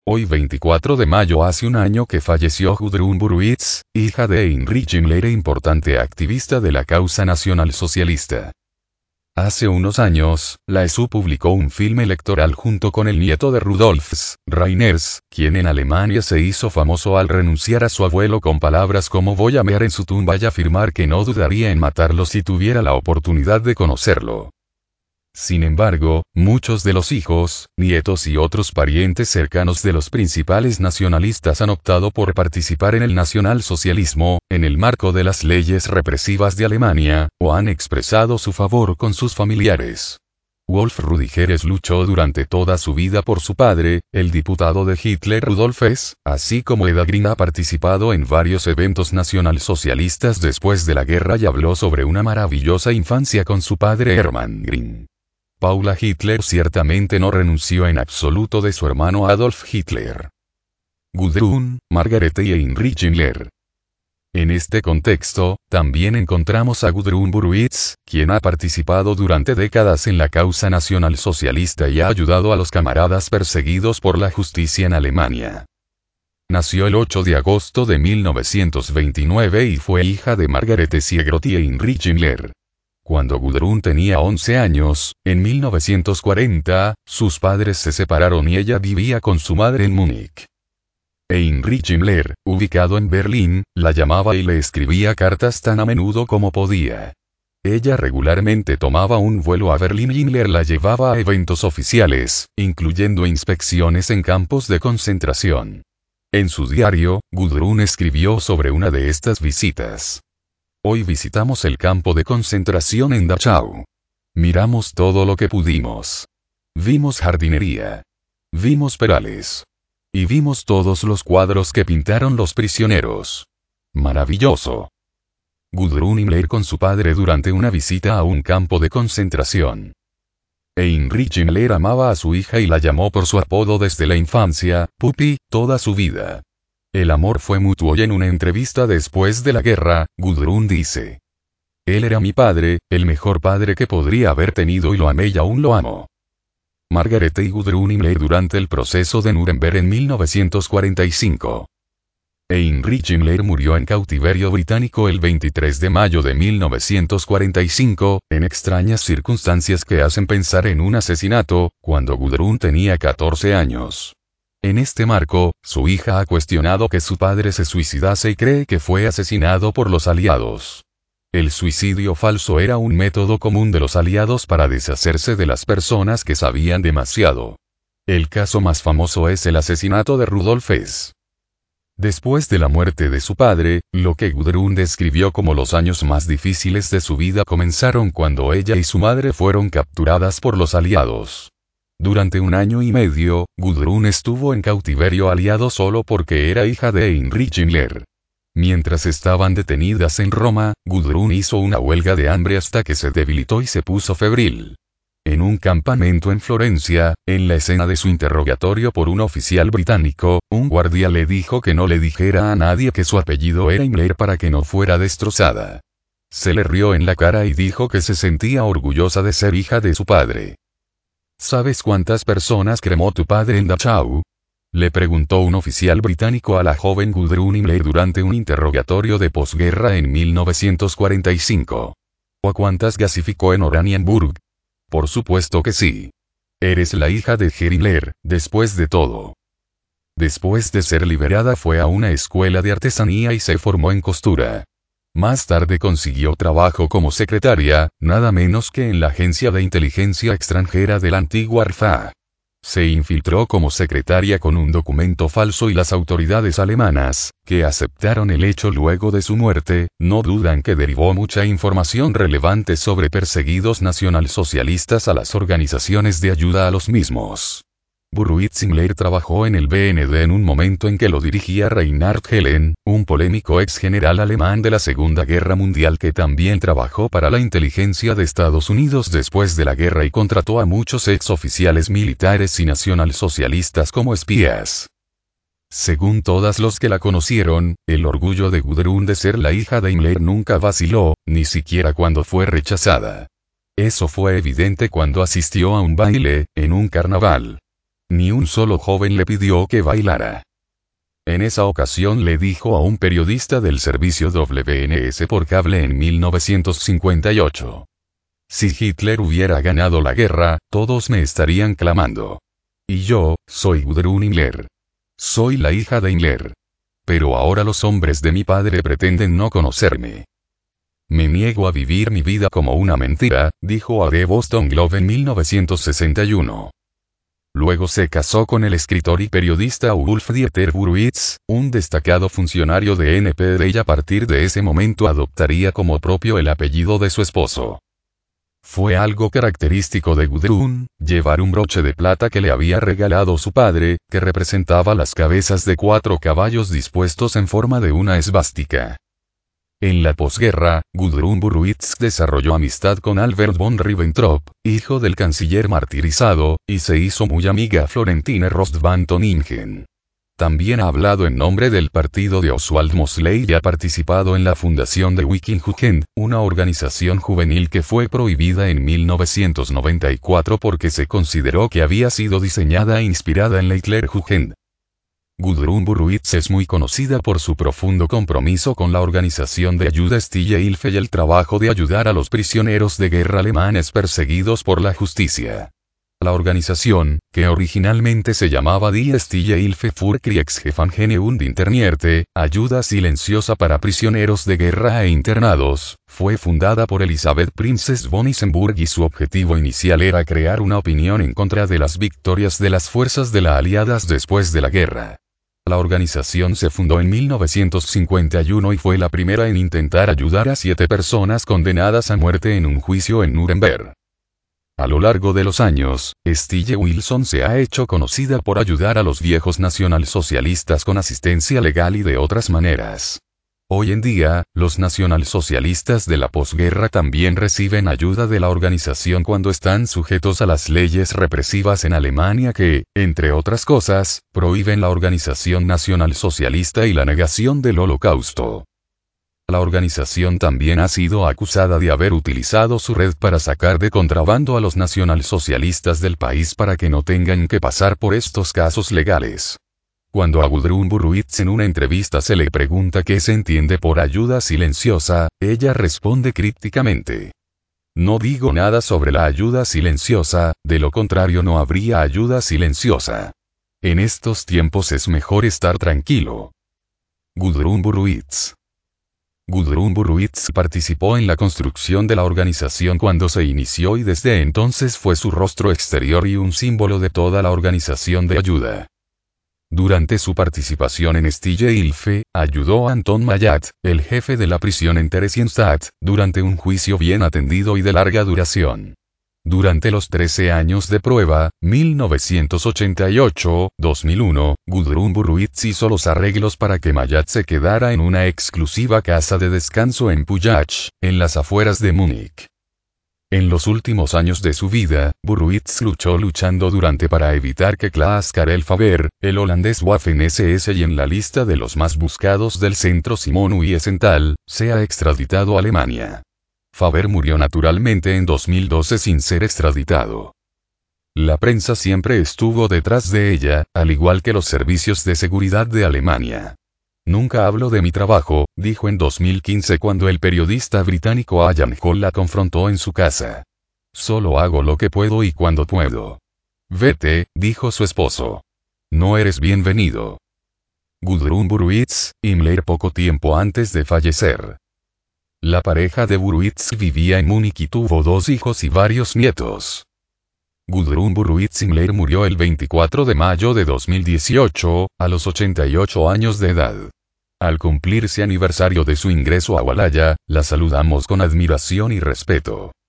Hoy 24 de mayo hace un año que falleció Gudrun Burwitz, hija de Heinrich Himmler e importante activista de la causa nacionalsocialista. Hace unos años, la ESU publicó un filme electoral junto con el nieto de Rudolf Reiners, quien en Alemania se hizo famoso al renunciar a su abuelo con palabras como voy a mear en su tumba y afirmar que no dudaría en matarlo si tuviera la oportunidad de conocerlo. Sin embargo, muchos de los hijos, nietos y otros parientes cercanos de los principales nacionalistas han optado por participar en el nacionalsocialismo, en el marco de las leyes represivas de Alemania, o han expresado su favor con sus familiares. Wolf Rüdigeres luchó durante toda su vida por su padre, el diputado de Hitler Rudolf Hess, así como Eda Green ha participado en varios eventos nacionalsocialistas después de la guerra y habló sobre una maravillosa infancia con su padre Hermann Green. Paula Hitler ciertamente no renunció en absoluto de su hermano Adolf Hitler. Gudrun, Margarete y Heinrich Himmler. En este contexto, también encontramos a Gudrun Burwitz, quien ha participado durante décadas en la causa nacionalsocialista y ha ayudado a los camaradas perseguidos por la justicia en Alemania. Nació el 8 de agosto de 1929 y fue hija de Margarete Siegroth y Heinrich Himmler. Cuando Gudrun tenía 11 años, en 1940, sus padres se separaron y ella vivía con su madre en Múnich. Heinrich Himmler, ubicado en Berlín, la llamaba y le escribía cartas tan a menudo como podía. Ella regularmente tomaba un vuelo a Berlín y Himmler la llevaba a eventos oficiales, incluyendo inspecciones en campos de concentración. En su diario, Gudrun escribió sobre una de estas visitas. Hoy visitamos el campo de concentración en Dachau. Miramos todo lo que pudimos. Vimos jardinería. Vimos perales. Y vimos todos los cuadros que pintaron los prisioneros. Maravilloso. Gudrun Himmler con su padre durante una visita a un campo de concentración. Heinrich Himmler amaba a su hija y la llamó por su apodo desde la infancia, Pupi, toda su vida. El amor fue mutuo y en una entrevista después de la guerra, Gudrun dice: él era mi padre, el mejor padre que podría haber tenido y lo amé y aún lo amo. Margarete y Gudrun Himmler durante el proceso de Nuremberg en 1945. Heinrich Himmler murió en cautiverio británico el 23 de mayo de 1945, en extrañas circunstancias que hacen pensar en un asesinato, cuando Gudrun tenía 14 años. En este marco, su hija ha cuestionado que su padre se suicidase y cree que fue asesinado por los aliados. El suicidio falso era un método común de los aliados para deshacerse de las personas que sabían demasiado. El caso más famoso es el asesinato de Rudolf Hess. Después de la muerte de su padre, lo que Gudrun describió como los años más difíciles de su vida comenzaron cuando ella y su madre fueron capturadas por los aliados. Durante un año y medio, Gudrun estuvo en cautiverio aliado solo porque era hija de Heinrich Himmler. Mientras estaban detenidas en Roma, Gudrun hizo una huelga de hambre hasta que se debilitó y se puso febril. En un campamento en Florencia, en la escena de su interrogatorio por un oficial británico, un guardia le dijo que no le dijera a nadie que su apellido era Himmler para que no fuera destrozada. Se le rió en la cara y dijo que se sentía orgullosa de ser hija de su padre. ¿Sabes cuántas personas cremó tu padre en Dachau? Le preguntó un oficial británico a la joven Gudrun Himmler durante un interrogatorio de posguerra en 1945. ¿O a cuántas gasificó en Oranienburg? Por supuesto que sí. Eres la hija de Herr Himmler, después de todo. Después de ser liberada fue a una escuela de artesanía y se formó en costura. Más tarde consiguió trabajo como secretaria, nada menos que en la agencia de inteligencia extranjera de la antigua RFA. Se infiltró como secretaria con un documento falso y las autoridades alemanas, que aceptaron el hecho luego de su muerte, no dudan que derivó mucha información relevante sobre perseguidos nacionalsocialistas a las organizaciones de ayuda a los mismos. Burwitz Himmler trabajó en el BND en un momento en que lo dirigía Reinhard Helen, un polémico ex general alemán de la Segunda Guerra Mundial que también trabajó para la inteligencia de Estados Unidos después de la guerra y contrató a muchos ex oficiales militares y nacionalsocialistas como espías. Según todos los que la conocieron, el orgullo de Gudrun de ser la hija de Himmler nunca vaciló, ni siquiera cuando fue rechazada. Eso fue evidente cuando asistió a un baile, en un carnaval. Ni un solo joven le pidió que bailara. En esa ocasión le dijo a un periodista del servicio WNS por cable en 1958. Si Hitler hubiera ganado la guerra, todos me estarían clamando. Y yo, soy Gudrun Himmler. Soy la hija de Himmler. Pero ahora los hombres de mi padre pretenden no conocerme. Me niego a vivir mi vida como una mentira, dijo a The Boston Globe en 1961. Luego se casó con el escritor y periodista Wolf-Dieter Burwitz, un destacado funcionario de NPD, y a partir de ese momento adoptaría como propio el apellido de su esposo. Fue algo característico de Gudrun, llevar un broche de plata que le había regalado su padre, que representaba las cabezas de 4 caballos dispuestos en forma de una esvástica. En la posguerra, Gudrun Burwitz desarrolló amistad con Albert von Ribbentrop, hijo del canciller martirizado, y se hizo muy amiga Florentine Rost van Toningen. También ha hablado en nombre del partido de Oswald Mosley y ha participado en la fundación de Wikijugend, una organización juvenil que fue prohibida en 1994 porque se consideró que había sido diseñada e inspirada en la Hitlerjugend. Gudrun Burwitz es muy conocida por su profundo compromiso con la organización de ayuda Stille Hilfe y el trabajo de ayudar a los prisioneros de guerra alemanes perseguidos por la justicia. La organización, que originalmente se llamaba Die Stille Hilfe für Kriegsgefangene und Internierte, ayuda silenciosa para prisioneros de guerra e internados, fue fundada por Elisabeth Princes von Isenburg y su objetivo inicial era crear una opinión en contra de las victorias de las fuerzas de las aliadas después de la guerra. La organización se fundó en 1951 y fue la primera en intentar ayudar a 7 personas condenadas a muerte en un juicio en Nuremberg. A lo largo de los años, Stille Wilson se ha hecho conocida por ayudar a los viejos nacionalsocialistas con asistencia legal y de otras maneras. Hoy en día, los nacionalsocialistas de la posguerra también reciben ayuda de la organización cuando están sujetos a las leyes represivas en Alemania que, entre otras cosas, prohíben la organización nacionalsocialista y la negación del Holocausto. La organización también ha sido acusada de haber utilizado su red para sacar de contrabando a los nacionalsocialistas del país para que no tengan que pasar por estos casos legales. Cuando a Gudrun Burwitz en una entrevista se le pregunta qué se entiende por ayuda silenciosa, ella responde crípticamente. No digo nada sobre la ayuda silenciosa, de lo contrario no habría ayuda silenciosa. En estos tiempos es mejor estar tranquilo. Gudrun Burwitz. Gudrun Burwitz participó en la construcción de la organización cuando se inició y desde entonces fue su rostro exterior y un símbolo de toda la organización de ayuda. Durante su participación en Stille Hilfe, ayudó a Anton Mayat, el jefe de la prisión en Theresienstadt, durante un juicio bien atendido y de larga duración. Durante los 13 años de prueba, 1988-2001, Gudrun Burwitz hizo los arreglos para que Mayat se quedara en una exclusiva casa de descanso en Pullach, en las afueras de Múnich. En los últimos años de su vida, Burwitz luchando durante para evitar que Klaas Karel Faber, el holandés Waffen-SS y en la lista de los más buscados del centro Simon Wiesenthal, sea extraditado a Alemania. Faber murió naturalmente en 2012 sin ser extraditado. La prensa siempre estuvo detrás de ella, al igual que los servicios de seguridad de Alemania. Nunca hablo de mi trabajo, dijo en 2015 cuando el periodista británico Ian Hall la confrontó en su casa. Solo hago lo que puedo y cuando puedo. Vete, dijo su esposo. No eres bienvenido. Gudrun Burwitz, Himmler poco tiempo antes de fallecer. La pareja de Burwitz vivía en Múnich y tuvo 2 hijos y varios nietos. Gudrun Burwitz Himmler murió el 24 de mayo de 2018, a los 88 años de edad. Al cumplirse aniversario de su ingreso a Walhalla, la saludamos con admiración y respeto.